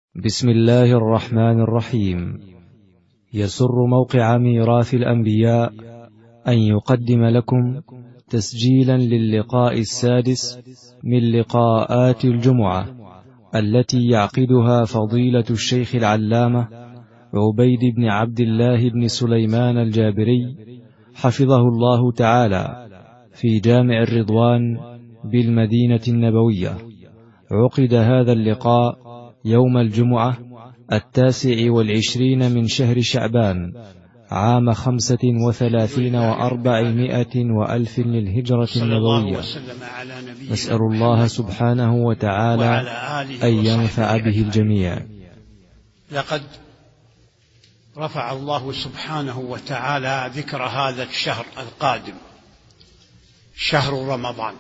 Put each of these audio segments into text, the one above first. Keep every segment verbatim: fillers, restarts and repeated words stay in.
بسم الله الرحمن الرحيم. يسر موقع ميراث الأنبياء أن يقدم لكم تسجيلا للقاء السادس من لقاءات الجمعة التي يعقدها فضيلة الشيخ العلامة عبيد بن عبد الله بن سليمان الجابري حفظه الله تعالى في جامع الرضوان بالمدينة النبوية. عقد هذا اللقاء يوم الجمعة التاسع والعشرين من شهر شعبان عام خمسة وثلاثين وأربعمائة وألف للهجرة النبوية. نسأل الله سبحانه وتعالى أن ينفع به الجميع. لقد رفع الله سبحانه وتعالى ذكر هذا الشهر القادم، شهر رمضان،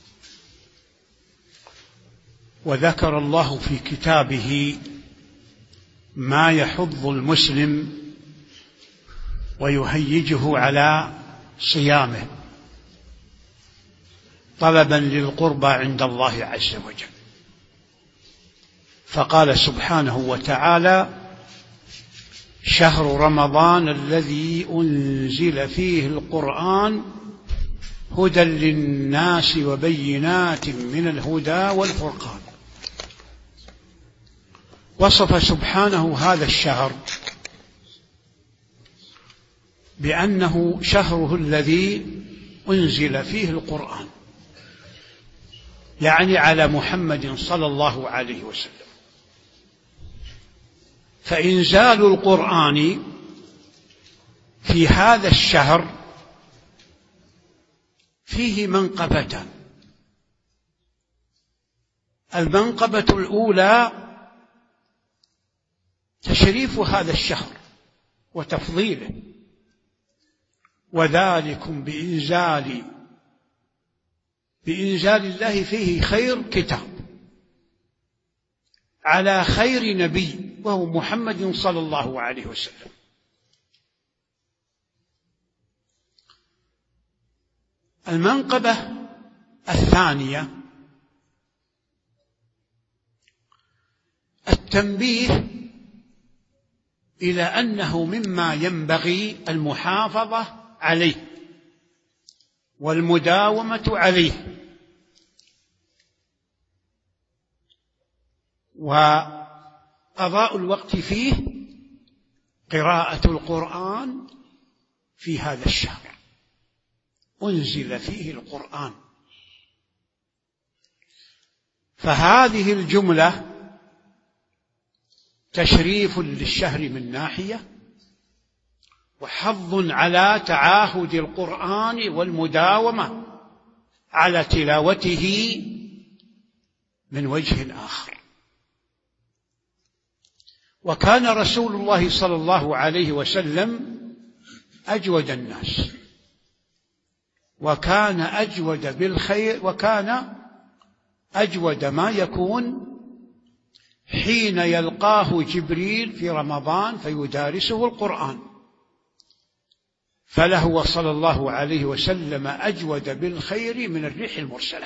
وذكر الله في كتابه ما يحض المسلم ويهيجه على صيامه طلبا للقربى عند الله عز وجل، فقال سبحانه وتعالى: شهر رمضان الذي أنزل فيه القرآن هدى للناس وبينات من الهدى والفرقان. وصف سبحانه هذا الشهر بأنه شهره الذي أنزل فيه القرآن، يعني على محمد صلى الله عليه وسلم. فإنزال القرآن في هذا الشهر فيه منقبتان. المنقبة الأولى تشريف هذا الشهر وتفضيله، وذلكم بإنزال بإنزال الله فيه خير كتاب على خير نبي وهو محمد صلى الله عليه وسلم. المنقبة الثانية التنبيه إلى أنه مما ينبغي المحافظة عليه والمداومة عليه، وقضاء الوقت فيه قراءة القرآن في هذا الشهر. أنزل فيه القرآن، فهذه الجملة تشريف للشهر من ناحية، وحظ على تعاهد القرآن والمداومة على تلاوته من وجه آخر. وكان رسول الله صلى الله عليه وسلم أجود الناس، وكان أجود بالخير، وكان أجود ما يكون حين يلقاه جبريل في رمضان فيدارسه القرآن، فلهو صلى الله عليه وسلم أجود بالخير من الريح المرسلة.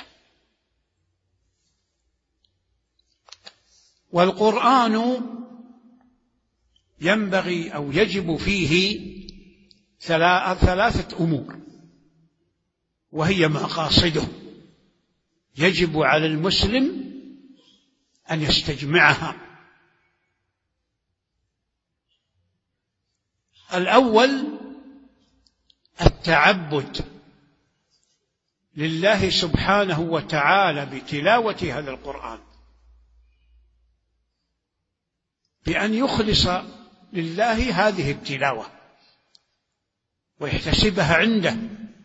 والقرآن ينبغي أو يجب فيه ثلاثة أمور، وهي مقاصده يجب على المسلم أن يستجمعها. الأول التعبد لله سبحانه وتعالى بتلاوة هذا القرآن، بأن يخلص لله هذه التلاوة ويحتسبها عنده.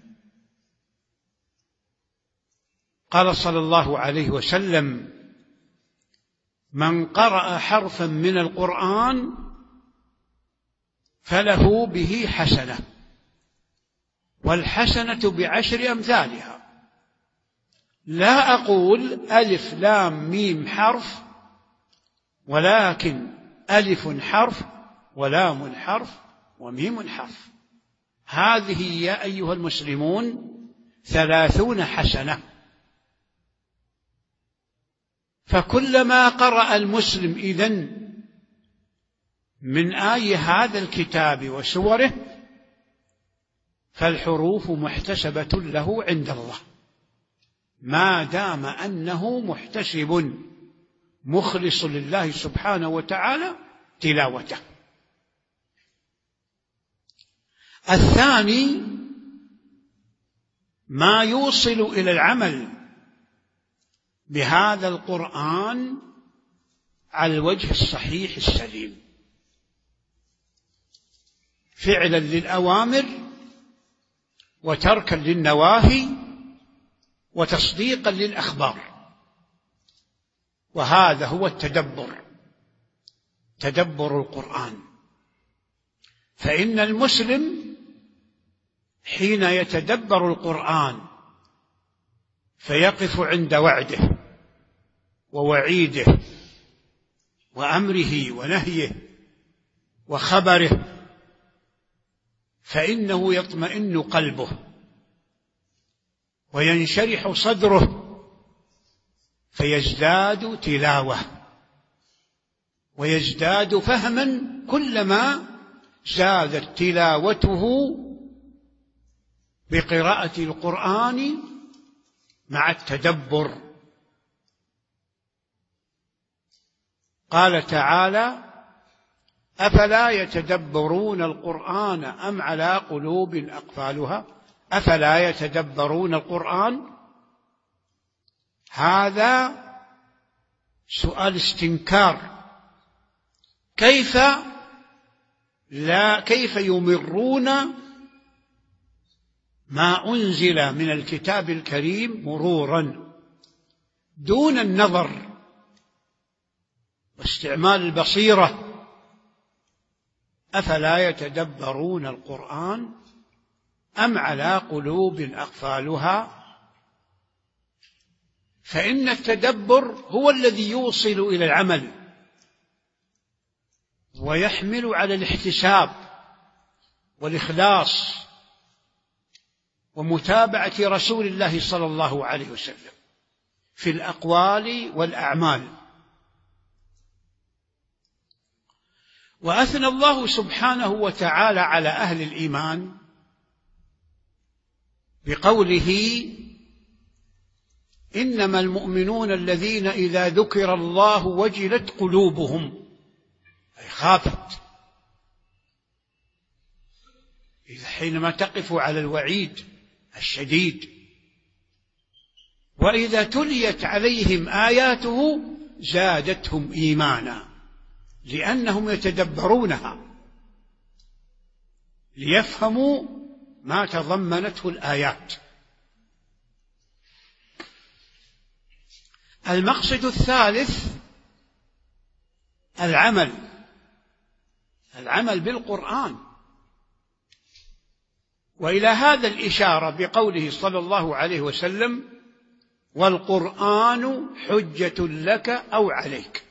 قال صلى الله عليه وسلم: من قرأ حرفا من القرآن فله به حسنة، والحسنة بعشر أمثالها. لا أقول ألف لام ميم حرف، ولكن ألف حرف ولام حرف وميم حرف. هذه يا أيها المسلمون ثلاثون حسنة. فكلما قرأ المسلم إذن من آي هذا الكتاب وسوره فالحروف محتسبة له عند الله ما دام أنه محتسب مخلص لله سبحانه وتعالى تلاوته. الثاني ما يوصل إلى العمل بهذا القرآن على الوجه الصحيح السليم، فعلا للأوامر وتركا للنواهي وتصديقا للأخبار، وهذا هو التدبر، تدبر القرآن. فإن المسلم حين يتدبر القرآن فيقف عند وعده ووعيده وأمره ونهيه وخبره، فإنه يطمئن قلبه وينشرح صدره فيزداد تلاوة ويزداد فهما كلما زادت تلاوته بقراءة القرآن مع التدبر. قال تعالى: أفلا يتدبرون القرآن أم على قلوب أقفالها؟ أفلا يتدبرون القرآن؟ هذا سؤال استنكار. كيف لا كيف يمرون ما أنزل من الكتاب الكريم مرورا دون النظر واستعمال البصيرة؟ أفلا يتدبرون القرآن أم على قلوب أقفالها؟ فإن التدبر هو الذي يوصل إلى العمل ويحمل على الاحتساب والإخلاص ومتابعة رسول الله صلى الله عليه وسلم في الأقوال والأعمال. وأثنى الله سبحانه وتعالى على أهل الإيمان بقوله: إنما المؤمنون الذين إذا ذكر الله وجلت قلوبهم، أي خافت. إذا حينما تقف على الوعيد الشديد، وإذا تليت عليهم آياته زادتهم إيمانا، لأنهم يتدبرونها ليفهموا ما تضمنته الآيات. المقصد الثالث العمل، العمل بالقرآن. وإلى هذا الإشارة بقوله صلى الله عليه وسلم: والقرآن حجة لك أو عليك.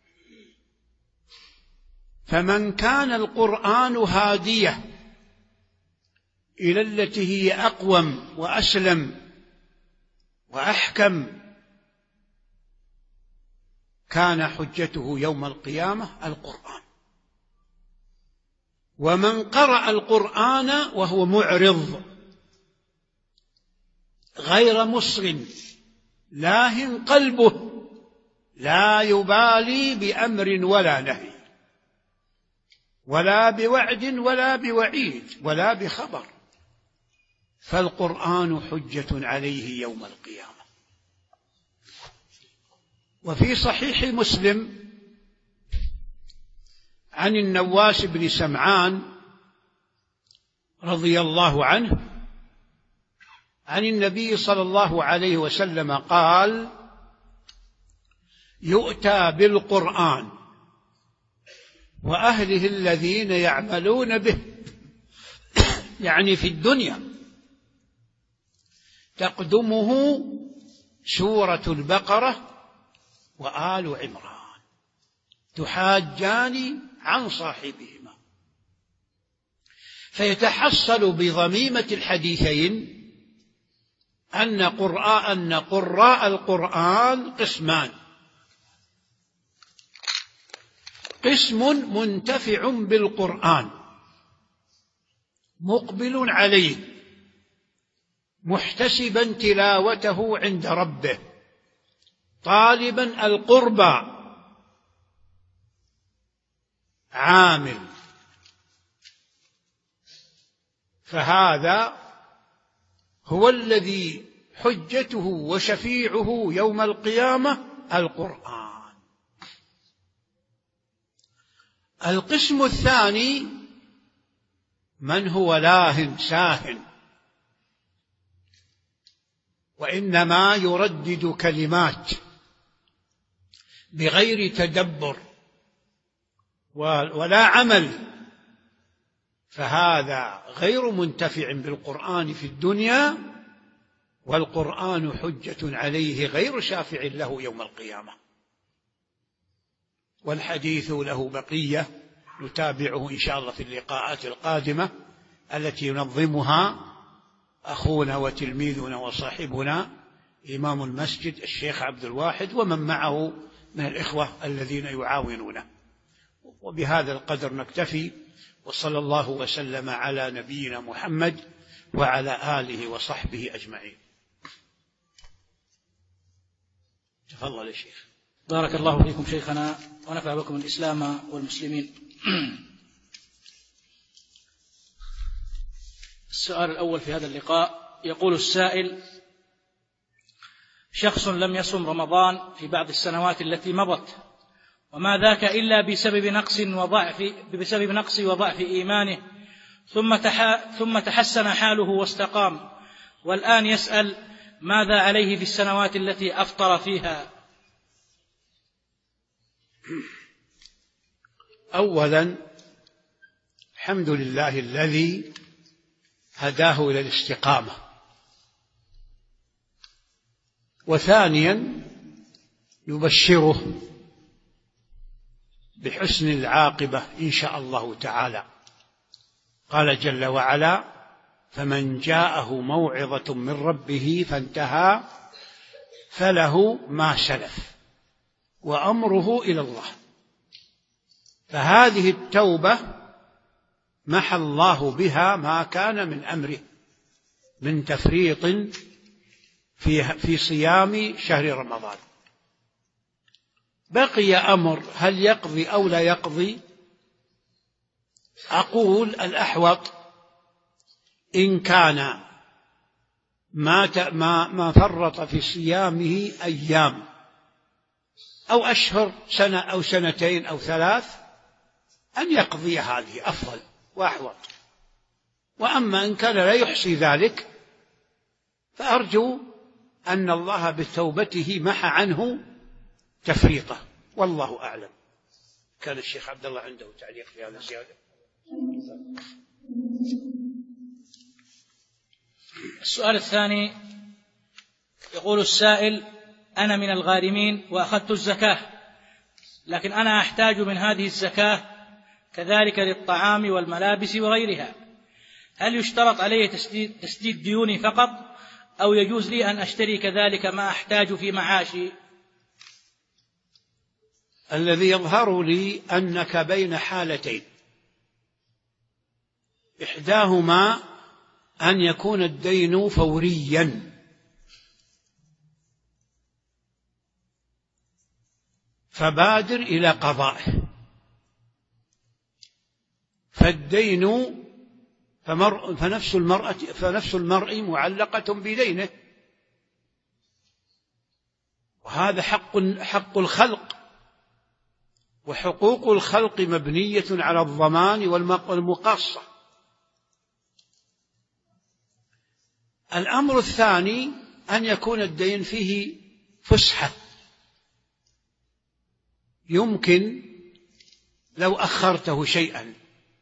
فمن كان القرآن هادية إلى التي هي أقوم وأسلم وأحكم كان حجته يوم القيامة القرآن. ومن قرأ القرآن وهو معرض غير مصغ لاه قلبه لا يبالي بأمر ولا نهي ولا بوعد ولا بوعيد ولا بخبر، فالقرآن حجة عليه يوم القيامة. وفي صحيح مسلم عن النواس بن سمعان رضي الله عنه عن النبي صلى الله عليه وسلم قال: يؤتى بالقرآن وأهله الذين يعملون به، يعني في الدنيا، تقدمه سورة البقرة وآل عمران تحاجان عن صاحبهما، فيتحصل بضميمة الحديثين أن قراء أن قراء القرآن قسمان: قسم منتفع بالقرآن مقبل عليه محتسبا تلاوته عند ربه طالبا القربى عامل، فهذا هو الذي حجته وشفيعه يوم القيامة القرآن. القسم الثاني من هو لاه ساهٍ وإنما يردد كلمات بغير تدبر ولا عمل، فهذا غير منتفع بالقرآن في الدنيا، والقرآن حجة عليه غير شافع له يوم القيامة. والحديث له بقية نتابعه إن شاء الله في اللقاءات القادمة التي ينظمها أخونا وتلميذنا وصاحبنا إمام المسجد الشيخ عبد الواحد ومن معه من الإخوة الذين يعاونونه. وبهذا القدر نكتفي، وصلى الله وسلم على نبينا محمد وعلى آله وصحبه أجمعين. تفضل يا شيخ. بارك الله فيكم شيخنا ونفع بكم الإسلام والمسلمين. السؤال الأول في هذا اللقاء، يقول السائل: شخص لم يصم رمضان في بعض السنوات التي مضت، وما ذاك إلا بسبب نقص وضعف بسبب نقص وضعف إيمانه، ثم ثم تحسن حاله واستقام، والآن يسأل ماذا عليه في السنوات التي أفطر فيها؟ أولا الحمد لله الذي هداه إلى الاستقامة، وثانيا نبشره بحسن العاقبة إن شاء الله تعالى. قال جل وعلا: فمن جاءه موعظة من ربه فانتهى فله ما سلف وأمره إلى الله. فهذه التوبة محى الله بها ما كان من أمره من تفريط في في صيام شهر رمضان. بقي أمر هل يقضي أو لا يقضي؟ أقول الأحوط إن كان ما ما فرط في صيامه أيام أو أشهر، سنة أو سنتين أو ثلاث، أن يقضي هذه أفضل وأحوط. وأما إن كان لا يحصي ذلك فأرجو أن الله بتوبته محى عنه تفريطه، والله أعلم. كان الشيخ عبد الله عنده تعليق في هذا الزيادة. السؤال الثاني، يقول السائل: أنا من الغارمين وأخذت الزكاة، لكن أنا أحتاج من هذه الزكاة كذلك للطعام والملابس وغيرها، هل يشترط علي تسديد, تسديد ديوني فقط، أو يجوز لي أن أشتري كذلك ما أحتاج في معاشي؟ الذي يظهر لي أنك بين حالتين، إحداهما أن يكون الدين فوريا، فبادر إلى قضائه، فالدين فمر فنفس المرأة فنفس المرء معلقة بدينه، وهذا حق حق الخلق، وحقوق الخلق مبنية على الضمان والمقاصة. الأمر الثاني أن يكون الدين فيه فسحة، يمكن لو أخرته شيئا،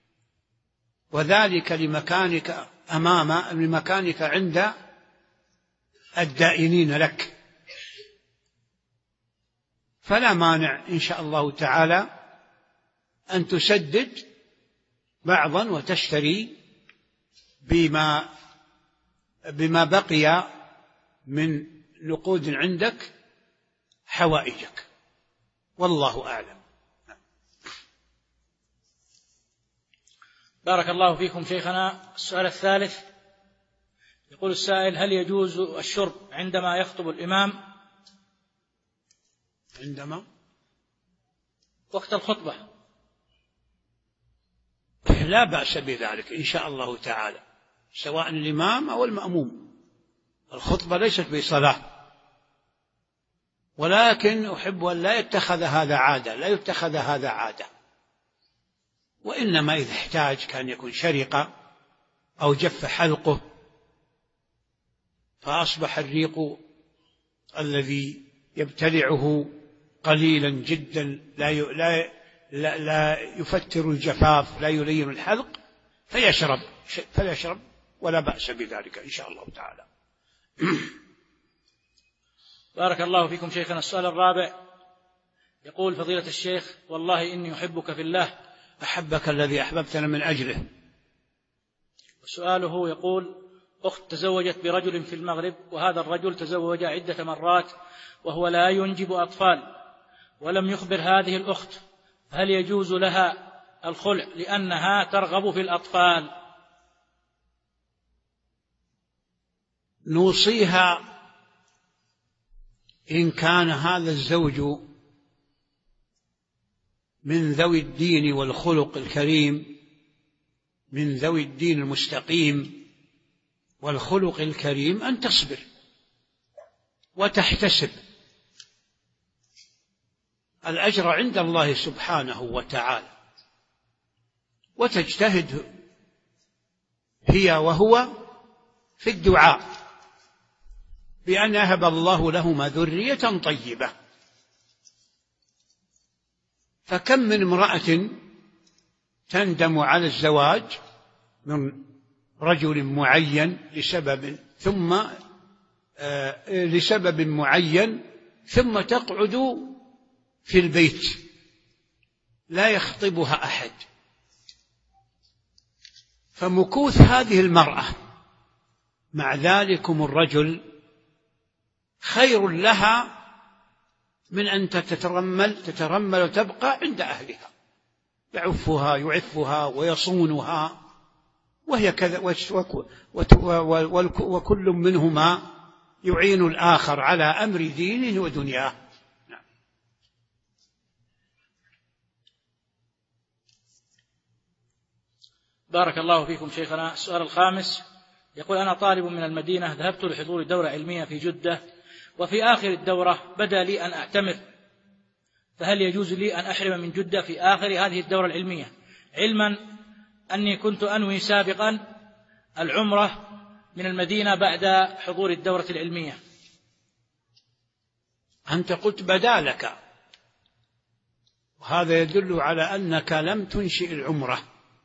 وذلك لمكانك أمام لمكانك عند الدائنين لك، فلا مانع إن شاء الله تعالى أن تسدد بعضا وتشتري بما بما بقي من نقود عندك حوائجك، والله أعلم. بارك الله فيكم شيخنا. السؤال الثالث يقول السائل: هل يجوز الشرب عندما يخطب الإمام؟ عندما وقت الخطبة. لا بأس بذلك إن شاء الله تعالى، سواء الإمام أو المأموم. الخطبة ليست بصلاة، ولكن أحب أن لا يتخذ هذا عادة، لا يتخذ هذا عادة، وإنما إذا احتاج كان يكون شرقة أو جف حلقه فأصبح الريق الذي يبتلعه قليلا جدا لا لا لا, لا يفتر الجفاف، لا يلين الحلق، فيشرب فيشرب ولا بأس بذلك إن شاء الله تعالى. بارك الله فيكم شيخنا. السؤال الرابع يقول: فضيلة الشيخ، والله إني أحبك في الله. أحبك الذي أحببتنا من أجله. وسؤاله يقول: أخت تزوجت برجل في المغرب، وهذا الرجل تزوج عدة مرات وهو لا ينجب أطفال، ولم يخبر هذه الأخت، هل يجوز لها الخلع لأنها ترغب في الأطفال؟ نوصيها إن كان هذا الزوج من ذوي الدين والخلق الكريم، من ذوي الدين المستقيم والخلق الكريم، أن تصبر وتحتسب الأجر عند الله سبحانه وتعالى، وتجتهد هي وهو في الدعاء بأن يهب الله لهما ذرية طيبة. فكم من امرأة تندم على الزواج من رجل معين لسبب ثم آه لسبب معين ثم تقعد في البيت لا يخطبها أحد، فمكوث هذه المرأة مع ذلكم الرجل خير لها من أن تترمل تترمل وتبقى عند أهلها، يعفها يعفها ويصونها، وهي كذا، وكل منهما يعين الآخر على أمر دينه ودنياه. نعم. بارك الله فيكم شيخنا. السؤال الخامس يقول: أنا طالب من المدينة، ذهبت لحضور دورة علمية في جدة، وفي آخر الدورة بدا لي أن أعتمر، فهل يجوز لي أن أحرم من جدة في آخر هذه الدورة العلمية، علما أني كنت أنوي سابقا العمرة من المدينة بعد حضور الدورة العلمية؟ أنت قلت بدا لك، وهذا يدل على أنك لم تنشئ العمرة،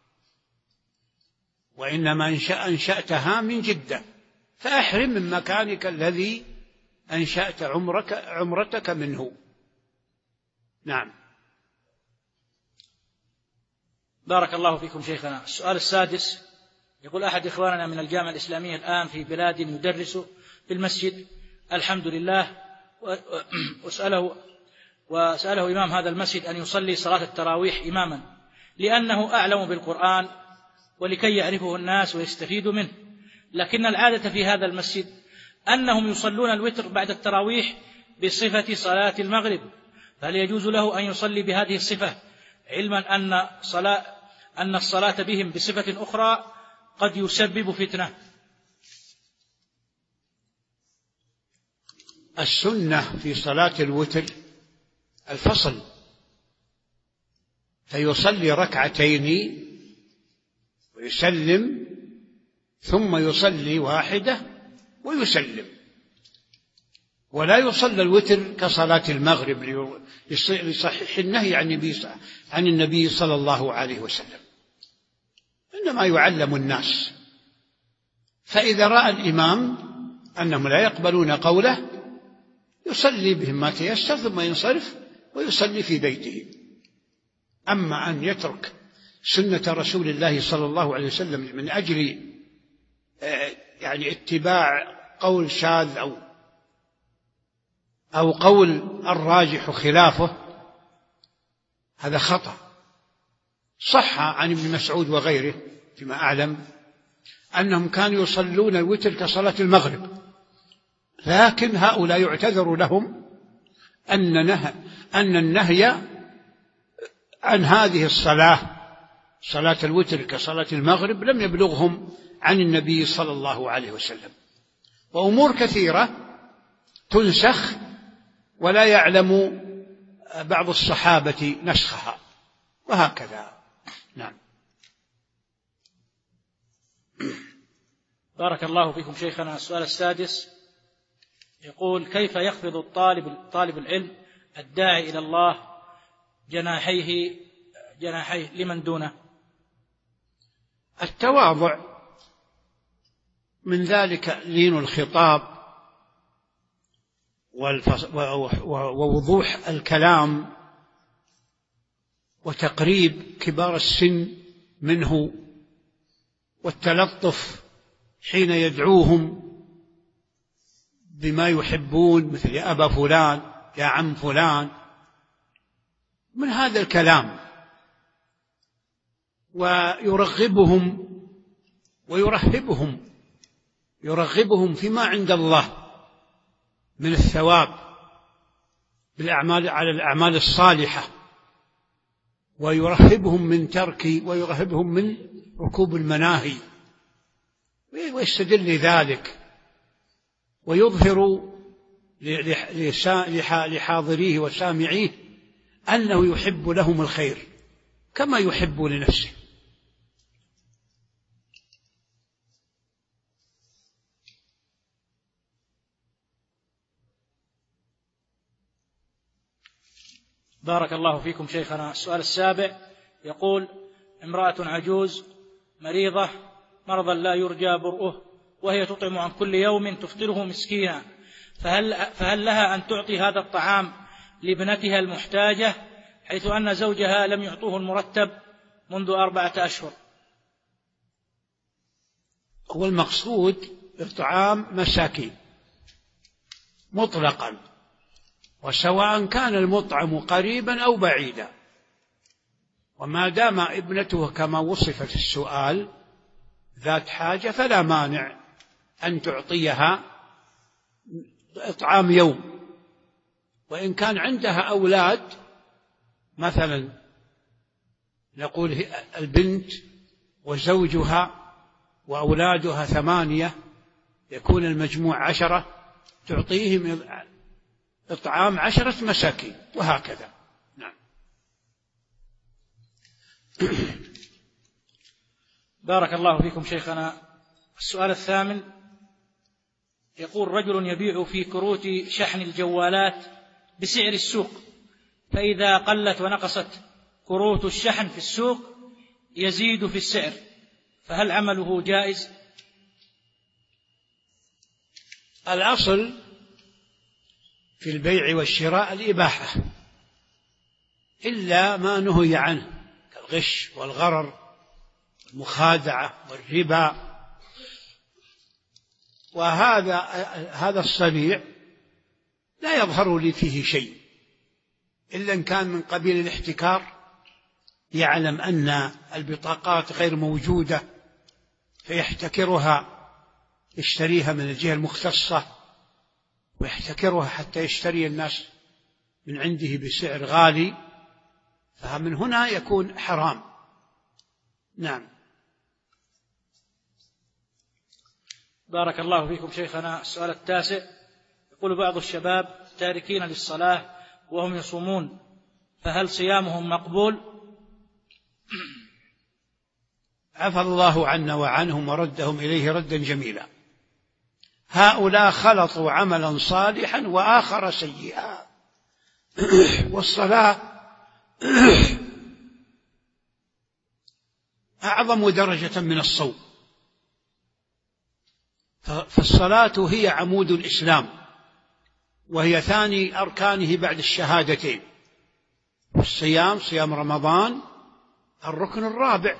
وإنما أنشأتها من جدة، فأحرم من مكانك الذي أنشأت عمرك عمرتك منه. نعم. بارك الله فيكم شيخنا. السؤال السادس يقول: أحد إخواننا من الجامعة الإسلامية الآن في بلاد يدرس في المسجد الحمد لله، وسأله وسأله إمام هذا المسجد أن يصلي صلاة التراويح إماما لأنه أعلم بالقرآن ولكي يعرفه الناس ويستفيدوا منه، لكن العادة في هذا المسجد أنهم يصلون الوتر بعد التراويح بصفة صلاة المغرب، فهل يجوز له أن يصلي بهذه الصفة، علما أن صلاة أن الصلاة بهم بصفة أخرى قد يسبب فتنة؟ السنة في صلاة الوتر الفصل، فيصلي ركعتين ويسلم ثم يصلي واحدة ويسلم، ولا يصلى الوتر كصلاة المغرب لصحيح النهي عن النبي صلى الله عليه وسلم، إنما يعلم الناس. فإذا رأى الإمام أنهم لا يقبلون قوله يصلي بهم ما تيسر ثم ينصرف ويصلي في بيته. أما أن يترك سنة رسول الله صلى الله عليه وسلم من أجل يعني اتباع قول شاذ أو أو قول الراجح خلافه، هذا خطأ، صح عن ابن مسعود وغيره فيما أعلم أنهم كانوا يصلون الوتر كصلاة المغرب، لكن هؤلاء يعتذر لهم أن, نه أن النهي عن هذه الصلاة صلاة الوتر كصلاة المغرب لم يبلغهم عن النبي صلى الله عليه وسلم، وأمور كثيرة تنسخ ولا يعلم بعض الصحابة نسخها، وهكذا. نعم. بارك الله فيكم شيخنا. السؤال السادس يقول: كيف يخفض الطالب طالب العلم الداعي إلى الله جناحيه جناحيه لمن دونه؟ التواضع، من ذلك لين الخطاب ووضوح الكلام وتقريب كبار السن منه، والتلطف حين يدعوهم بما يحبون، مثل يا أبا فلان، يا عم فلان، من هذا الكلام، ويرغبهم ويرهبهم يرغبهم فيما عند الله من الثواب بالأعمال على الأعمال الصالحة، ويرهبهم من ترك ويرهبهم من ركوب المناهي، ويستدل لذلك ويظهر لحاضريه وسامعيه أنه يحب لهم الخير كما يحب لنفسه. بارك الله فيكم شيخنا. السؤال السابع يقول: امرأة عجوز مريضة مرضا لا يرجى برؤه، وهي تطعم عن كل يوم تفطره مسكينا، فهل, فهل لها أن تعطي هذا الطعام لابنتها المحتاجة، حيث أن زوجها لم يعطوه المرتب منذ أربعة أشهر؟ هو المقصود إطعام مساكين مطلقا، وسواء كان المطعم قريبا أو بعيدا، وما دام ابنته كما وصف في السؤال ذات حاجة فلا مانع أن تعطيها إطعام يوم. وإن كان عندها أولاد، مثلا نقول البنت وزوجها وأولادها ثمانية، يكون المجموع عشرة، تعطيهم إطعام عشرة مساكين، وهكذا. نعم. بارك الله فيكم شيخنا. السؤال الثامن يقول: رجل يبيع في كروت شحن الجوالات بسعر السوق، فإذا قلت ونقصت كروت الشحن في السوق يزيد في السعر، فهل عمله جائز؟ الأصل في البيع والشراء الإباحة، إلا ما نهي عنه كالغش والغرر والمخادعة والربا، وهذا هذا الصنيع لا يظهر لي فيه شيء، إلا إن كان من قبيل الاحتكار، يعلم أن البطاقات غير موجودة فيحتكرها، يشتريها من الجهة المختصة ويحتكرها حتى يشتري الناس من عنده بسعر غالي، فمن هنا يكون حرام. نعم. بارك الله فيكم شيخنا. السؤال التاسع يقول: بعض الشباب تاركين للصلاة وهم يصومون، فهل صيامهم مقبول؟ عفى الله عنا وعنهم وردهم إليه ردا جميلا. هؤلاء خلطوا عملا صالحا وآخر سيئا، والصلاة أعظم درجة من الصوم، فالصلاة هي عمود الإسلام، وهي ثاني أركانه بعد الشهادتين. والصيام، صيام رمضان، الركن الرابع،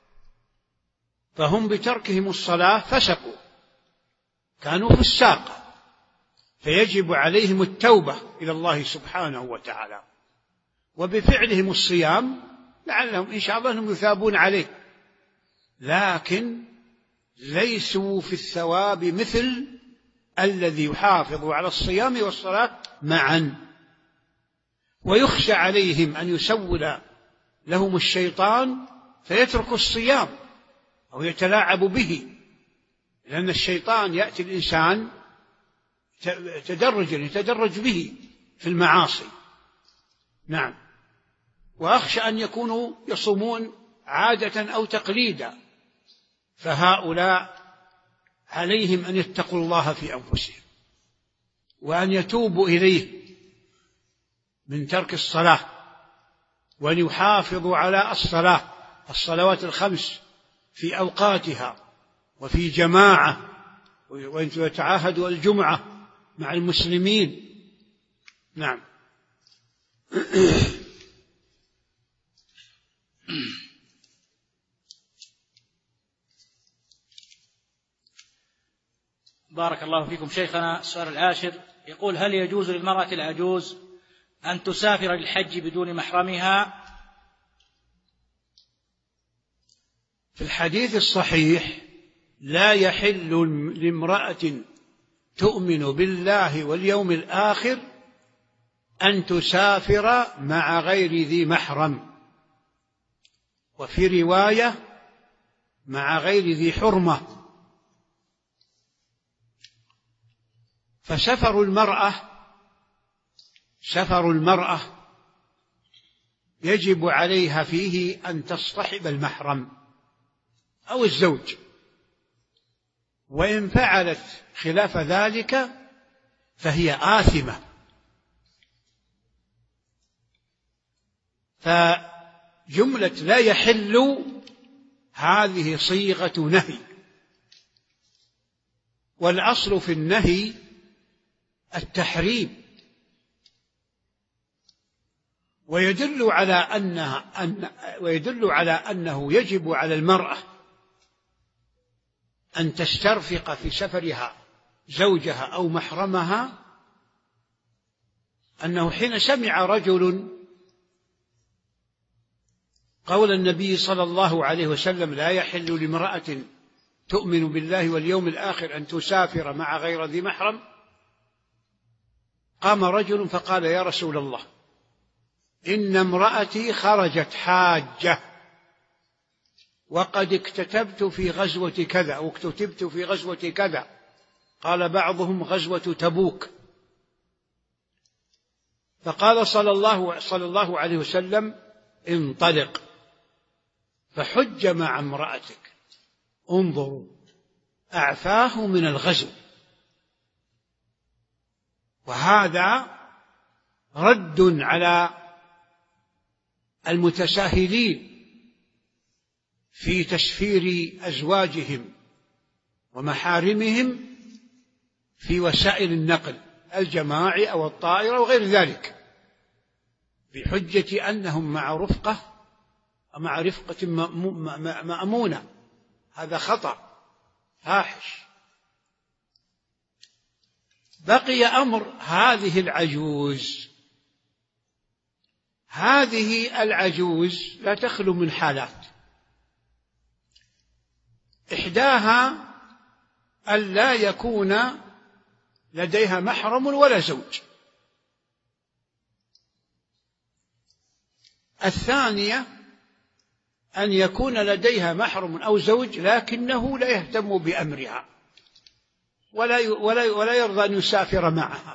فهم بتركهم الصلاة فسقوا، كانوا فساقا، فيجب عليهم التوبة إلى الله سبحانه وتعالى. وبفعلهم الصيام لعلهم إن شاء الله أنهم يثابون عليه، لكن ليسوا في الثواب مثل الذي يحافظ على الصيام والصلاة معا. ويخشى عليهم أن يسول لهم الشيطان فيترك الصيام أو يتلاعب به، لأن الشيطان يأتي الإنسان تدرجا يتدرج به في المعاصي. نعم. وأخشى أن يكونوا يصومون عادة أو تقليدا، فهؤلاء عليهم أن يتقوا الله في أنفسهم وأن يتوبوا إليه من ترك الصلاة، وأن يحافظوا على الصلاة الصلوات الخمس في أوقاتها وفي جماعة، وأن يتعاهدوا الجمعة مع المسلمين. نعم. بارك الله فيكم شيخنا. السؤال العاشر يقول: هل يجوز للمرأة العجوز أن تسافر للحج بدون محرمها؟ في الحديث الصحيح: لا يحل لامرأة تؤمن بالله واليوم الآخر أن تسافر مع غير ذي محرم، وفي رواية: مع غير ذي حرمة. فسفر المرأة سفر المرأة يجب عليها فيه أن تصطحب المحرم أو الزوج، وإن فعلت خلاف ذلك فهي آثمة. فجملة لا يحل هذه صيغة نهي، والأصل في النهي التحريم، ويدل على أنها أن ويدل على أنه يجب على المرأة أن تسترفق في سفرها زوجها أو محرمها، أنه حين سمع رجل قول النبي صلى الله عليه وسلم: لا يحل لامرأة تؤمن بالله واليوم الآخر أن تسافر مع غير ذي محرم، قام رجل فقال: يا رسول الله، إن امرأتي خرجت حاجة وقد اكتتبت في غزوة كذا أو اكتتبت في غزوة كذا. قال بعضهم: غزوة تبوك. فقال صلى الله, صلى الله عليه وسلم: انطلق فحج مع امرأتك. انظروا، أعفاه من الغزو. وهذا رد على المتساهلين في تسفير أزواجهم ومحارمهم في وسائل النقل الجماعي أو الطائرة وغير ذلك، بحجة أنهم مع رفقة مع رفقة مأمونة. هذا خطأ فاحش. بقي أمر هذه العجوز. هذه العجوز لا تخلو من حالات: إحداها أن لا يكون لديها محرم ولا زوج. الثانية أن يكون لديها محرم أو زوج لكنه لا يهتم بأمرها ولا ولا ولا يرضى أن يسافر معها.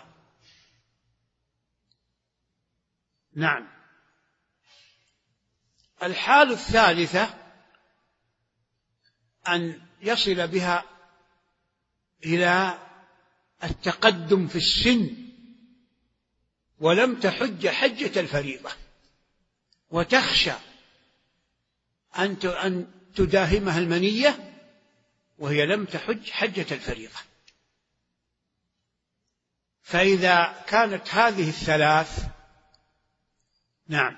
نعم. الحالة الثالثة أن يصل بها إلى التقدم في السن ولم تحج حجة الفريضة، وتخشى أن تداهمها المنية وهي لم تحج حجة الفريضة. فإذا كانت هذه الثلاث نعم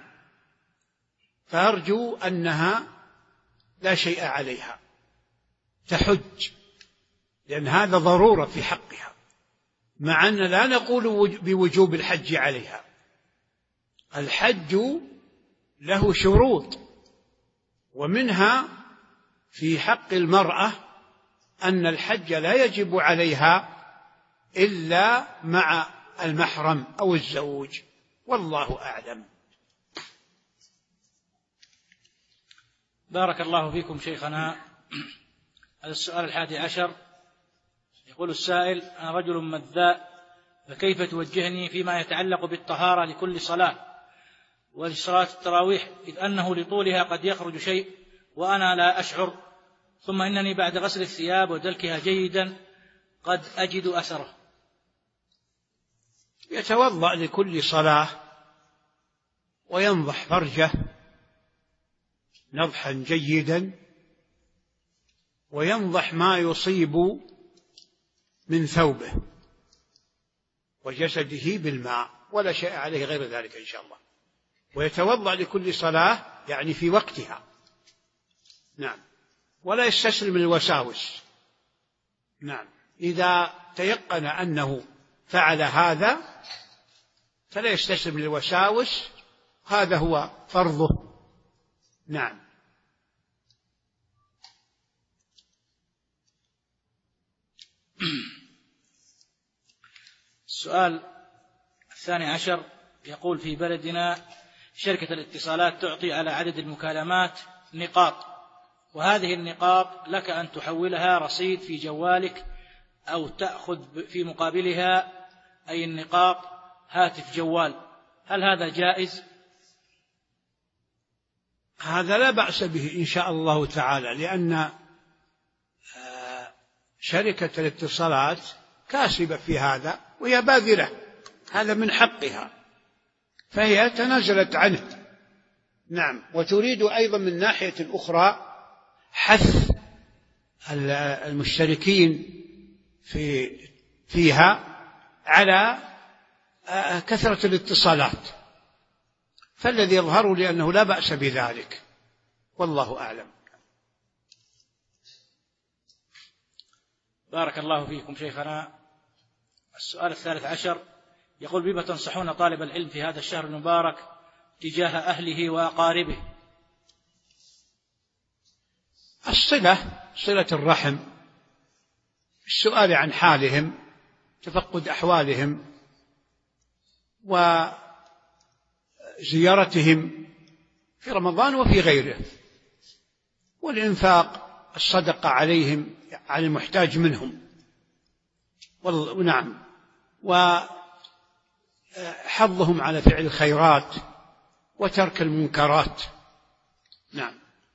فأرجو أنها لا شيء عليها، تحج، لأن هذا ضرورة في حقها، مع أن لا نقول بوجوب الحج عليها. الحج له شروط، ومنها في حق المرأة أن الحج لا يجب عليها إلا مع المحرم أو الزوج، والله أعلم. بارك الله فيكم شيخنا. هذا السؤال الحادي عشر، يقول السائل: أنا رجل مذاء، فكيف توجهني فيما يتعلق بالطهارة لكل صلاة ولصلاة التراويح، إذ أنه لطولها قد يخرج شيء وأنا لا أشعر، ثم إنني بعد غسل الثياب ودلكها جيدا قد أجد أثره. يتوضأ لكل صلاة وينضح فرجه نضحا جيدا، وينضح ما يصيب من ثوبه وجسده بالماء، ولا شيء عليه غير ذلك إن شاء الله. ويتوضأ لكل صلاة يعني في وقتها، نعم، ولا يستسلم للوساوس. نعم، إذا تيقن أنه فعل هذا فلا يستسلم للوساوس، هذا هو فرضه. نعم. السؤال الثاني عشر، يقول: في بلدنا شركة الاتصالات تعطي على عدد المكالمات نقاط، وهذه النقاط لك أن تحولها رصيد في جوالك أو تأخذ في مقابلها أي النقاط هاتف جوال، هل هذا جائز؟ هذا لا بأس به إن شاء الله تعالى، لأن شركة الاتصالات كاسبة في هذا وهي باذلة، هذا من حقها، فهي تنازلت عنه. نعم، وتريد أيضا من ناحية أخرى حث المشتركين في فيها على كثرة الاتصالات، فالذي يظهر لي أنه لا بأس بذلك، والله أعلم. بارك الله فيكم شيخنا. السؤال الثالث عشر، يقول: بما تنصحون طالب العلم في هذا الشهر المبارك تجاه أهله وأقاربه؟ الصلة، صلة الرحم، السؤال عن حالهم، تفقد أحوالهم، وزيارتهم في رمضان وفي غيره، والإنفاق، الصدقة عليهم، على المحتاج منهم، ونعم، وحظهم على فعل الخيرات وترك المنكرات. نعم.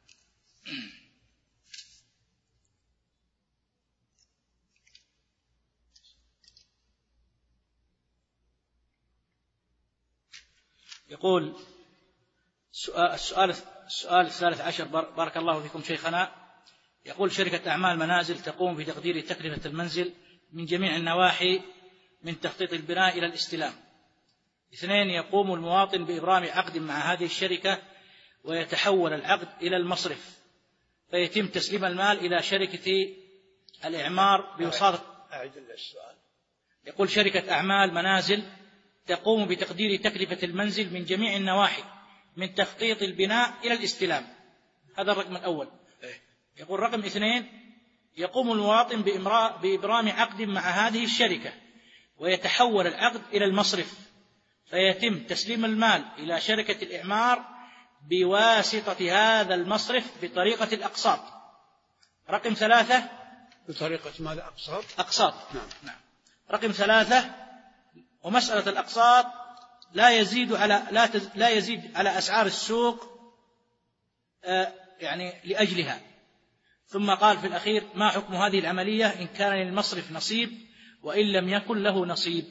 يقول السؤال السؤال الثالث عشر، بارك الله فيكم شيخنا، يقول: شركة أعمال منازل تقوم بتقدير تكلفة المنزل من جميع النواحي من تخطيط البناء إلى الاستلام. اثنين، يقوم المواطن بإبرام عقد مع هذه الشركة ويتحول العقد إلى المصرف، فيتم تسليم المال إلى شركة الإعمار بوساطة. أعد السؤال. يقول: شركة أعمال منازل تقوم بتقدير تكلفة المنزل من جميع النواحي من تخطيط البناء إلى الاستلام، هذا الرقم الأول. يقول: رقم اثنين، يقوم المواطن بإبرام عقد مع هذه الشركة ويتحول العقد إلى المصرف، فيتم تسليم المال إلى شركة الإعمار بواسطة هذا المصرف بطريقة الأقساط. رقم ثلاثة، بطريقة ماذا؟ أقساط. أقساط. نعم. نعم. رقم ثلاثة، ومسألة الأقساط لا يزيد على لا, تز... لا يزيد على أسعار السوق آه يعني لأجلها. ثم قال في الأخير: ما حكم هذه العملية إن كان للمصرف نصيب وإن لم يكن له نصيب؟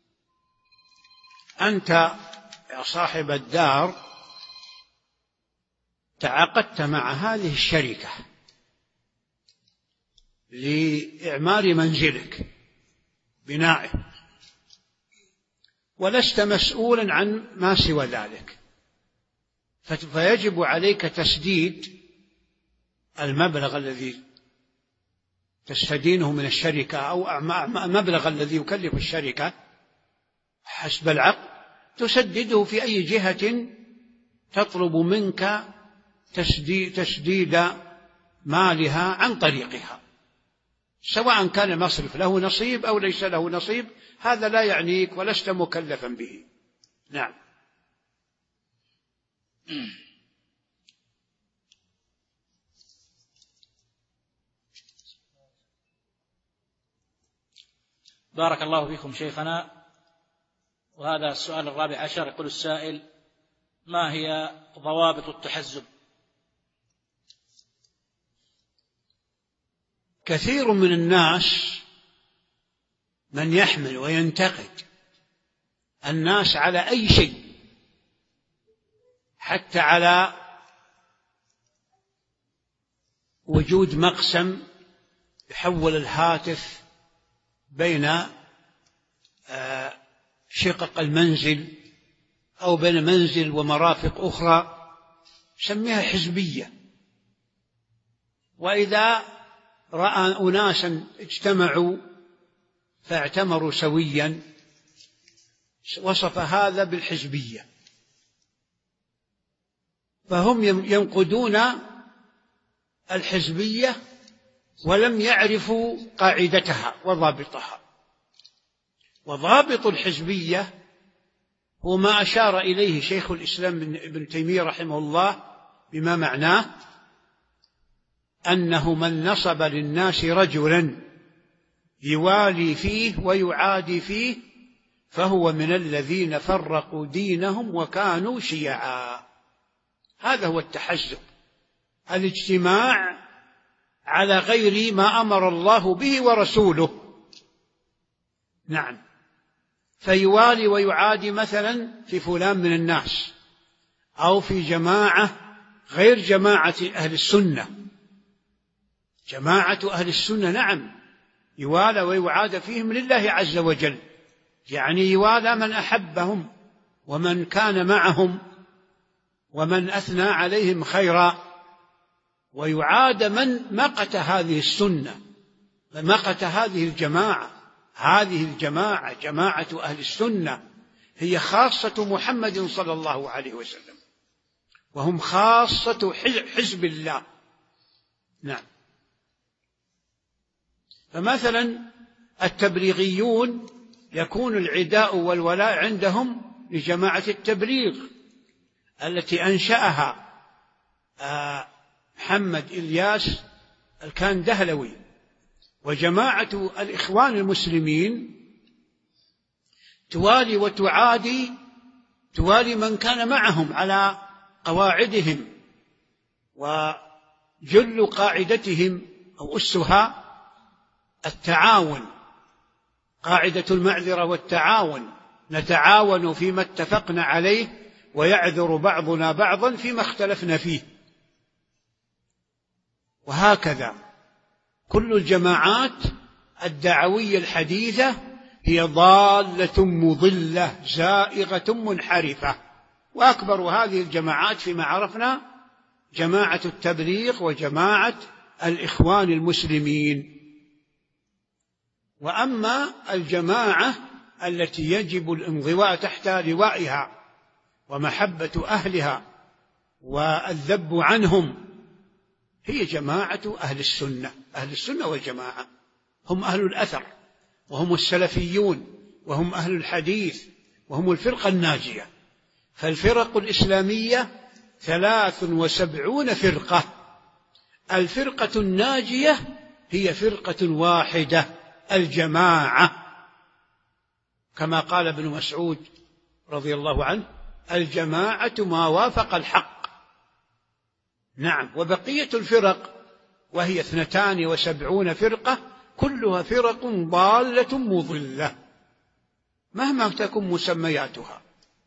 أنت يا صاحب الدار تعاقدت مع هذه الشركة لإعمار منزلك، بنائه، ولست مسؤولا عن ما سوى ذلك، فيجب عليك تسديد المبلغ الذي تستدينه من الشركة أو المبلغ الذي يكلف الشركة حسب العقد، تسدده في أي جهة تطلب منك تسديد, تسديد مالها عن طريقها، سواء كان المصرف له نصيب أو ليس له نصيب، هذا لا يعنيك ولست مكلفا به. نعم. بارك الله فيكم شيخنا. وهذا السؤال الرابع عشر، يقول السائل: ما هي ضوابط التحزب؟ كثير من الناس من يحمل وينتقد الناس على أي شيء، حتى على وجود مقسم يحول الهاتف بين شقق المنزل أو بين منزل ومرافق أخرى، سميها حزبية. وإذا رأى أناسا اجتمعوا فاعتمروا سويا وصف هذا بالحزبية، فهم ينقدون الحزبية ولم يعرفوا قاعدتها وضابطها. وضابط الحزبية هو ما أشار إليه شيخ الإسلام ابن تيمية رحمه الله، بما معناه أنه من نصب للناس رجلا يوالي فيه ويعادي فيه فهو من الذين فرقوا دينهم وكانوا شيعا. هذا هو التحزب، الاجتماع على غير ما أمر الله به ورسوله. نعم. فيوالي ويعادي مثلا في فلان من الناس أو في جماعة غير جماعة أهل السنة. جماعة أهل السنة نعم يوالى ويعاد فيهم لله عز وجل، يعني يوالى من أحبهم ومن كان معهم ومن أثنى عليهم خيرا، ويعاد من مقت هذه السنة، مقت هذه الجماعة. هذه الجماعة جماعة أهل السنة هي خاصة محمد صلى الله عليه وسلم، وهم خاصة حزب الله. نعم. فمثلا التبليغيون يكون العداء والولاء عندهم لجماعة التبليغ التي أنشأها محمد إلياس الكاندهلوي. وجماعة الإخوان المسلمين توالي وتعادي، توالي من كان معهم على قواعدهم، وجل قاعدتهم أو أسها التعاون، قاعدة المعذرة والتعاون، نتعاون فيما اتفقنا عليه ويعذر بعضنا بعضا فيما اختلفنا فيه. وهكذا كل الجماعات الدعوية الحديثة هي ضالة مضلة زائغة منحرفة، وأكبر هذه الجماعات فيما عرفنا جماعة التبليغ وجماعة الإخوان المسلمين. وأما الجماعة التي يجب الانضواء تحت لوائها ومحبة أهلها والذب عنهم هي جماعة أهل السنة. أهل السنة والجماعة هم أهل الأثر، وهم السلفيون، وهم أهل الحديث، وهم الفرقة الناجية. فالفرق الإسلامية ثلاث وسبعون فرقة، الفرقة الناجية هي فرقة واحدة، الجماعة، كما قال ابن مسعود رضي الله عنه: الجماعة ما وافق الحق. نعم. وبقية الفرق وهي اثنتان وسبعون فرقة كلها فرق ضالة مضلة مهما تكن مسمياتها.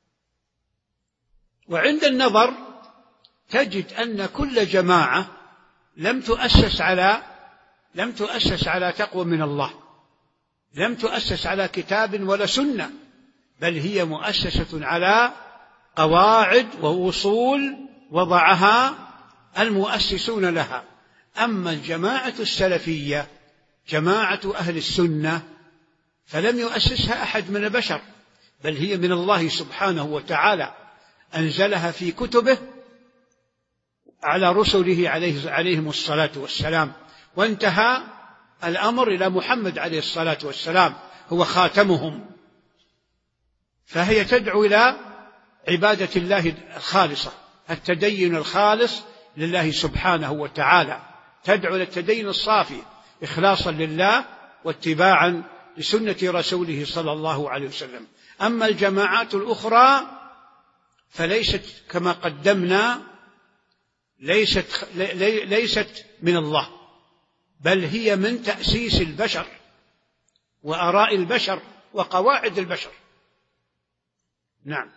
وعند النظر تجد أن كل جماعة لم تؤسس على لم تؤسس على تقوى من الله، لم تؤسس على كتاب ولا سنة، بل هي مؤسسة على قواعد وأصول وضعها المؤسسون لها. أما الجماعة السلفية جماعة أهل السنة فلم يؤسسها أحد من البشر، بل هي من الله سبحانه وتعالى، أنزلها في كتبه على رسله عليه عليهم الصلاة والسلام، وانتهى الأمر إلى محمد عليه الصلاة والسلام هو خاتمهم. فهي تدعو إلى عبادة الله الخالصة، التدين الخالص لله سبحانه وتعالى، تدعو إلى التدين الصافي إخلاصا لله واتباعا لسنة رسوله صلى الله عليه وسلم. أما الجماعات الأخرى فليست كما قدمنا ليست, ليست من الله، بل هي من تأسيس البشر وآراء البشر وقواعد البشر. نعم.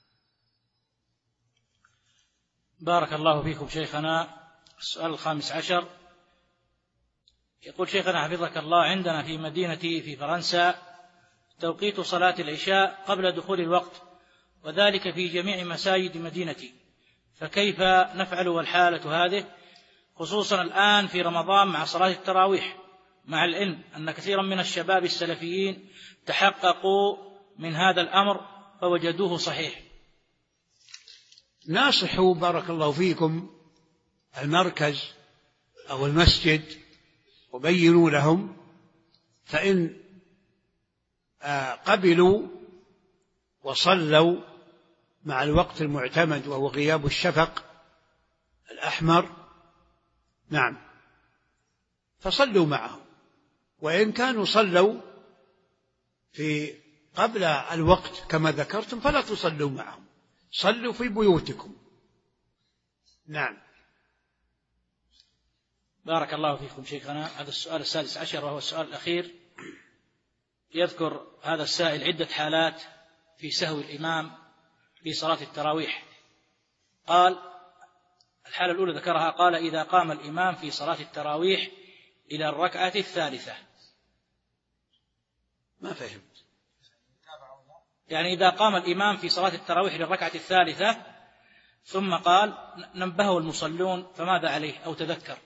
بارك الله فيكم شيخنا. السؤال الخامس عشر يقول شيخنا حفظك الله: عندنا في مدينتي في فرنسا توقيت صلاة العشاء قبل دخول الوقت، وذلك في جميع مساجد مدينتي، فكيف نفعل والحالة هذه، خصوصا الآن في رمضان مع صلاة التراويح، مع العلم أن كثيرا من الشباب السلفيين تحققوا من هذا الأمر فوجدوه صحيح؟ ناصحوا بارك الله فيكم المركز أو المسجد وبينوا لهم، فإن قبلوا وصلوا مع الوقت المعتمد وهو غياب الشفق الأحمر، نعم، فصلوا معهم. وإن كانوا صلوا في قبل الوقت كما ذكرتم فلا تصلوا معهم، صلوا في بيوتكم. نعم. بارك الله فيكم شيخنا. هذا السؤال السادس عشر وهو السؤال الأخير. يذكر هذا السائل عدة حالات في سهو الإمام في صلاة التراويح. قال الحالة الأولى ذكرها، قال: إذا قام الإمام في صلاة التراويح إلى الركعة الثالثة. ما فهمت. يعني إذا قام الإمام في صلاة التراويح إلى الركعة الثالثة ثم قال نبهه المصلون فماذا عليه أو تذكر؟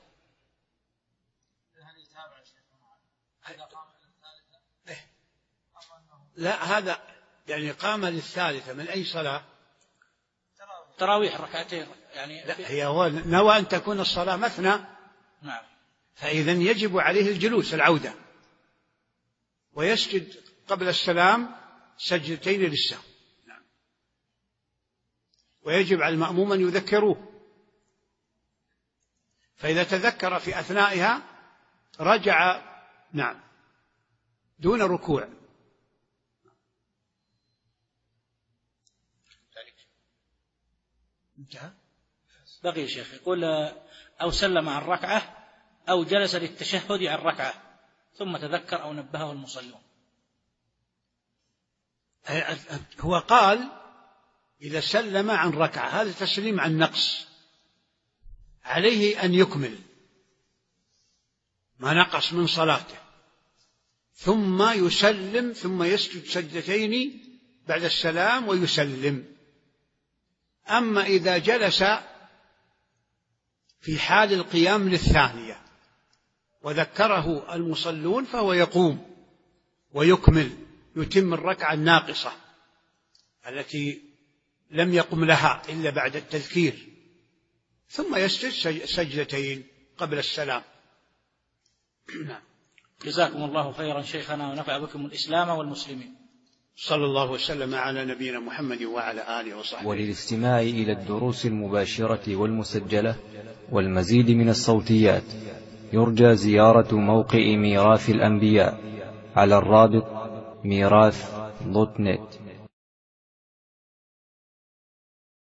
لا، هذا يعني قام للثالثة من أي صلاة؟ تراويح ركعتين يعني. لا، هي هو نوى أن تكون الصلاة مثنى. نعم. فإذا يجب عليه الجلوس العودة، ويسجد قبل السلام سجدتين للسهو. نعم. ويجب على المأموم أن يذكروه، فإذا تذكر في أثنائها رجع، نعم، دون ركوع. انتهى. بقي شيخ يقول: أو سلم عن ركعة أو جلس للتشهد عن ركعة ثم تذكر أو نبهه المصلون. هو قال إذا سلم عن ركعة، هذا تسليم عن نقص، عليه أن يكمل ما نقص من صلاته، ثم يسلم، ثم يسجد سجدتين بعد السلام ويسلم. أما إذا جلس في حال القيام للثانية وذكره المصلون فهو يقوم ويكمل، يتم الركعة الناقصة التي لم يقم لها إلا بعد التذكير، ثم يسجد سجدتين قبل السلام. نعم. جزاكم الله خيرا شيخنا ونفع بكم الإسلام والمسلمين. صلى الله وسلم على نبينا محمد وعلى آله وصحبه. وللاستماع إلى الدروس المباشرة والمسجلة والمزيد من الصوتيات يرجى زيارة موقع ميراث الأنبياء على الرابط ميراث دوت نت.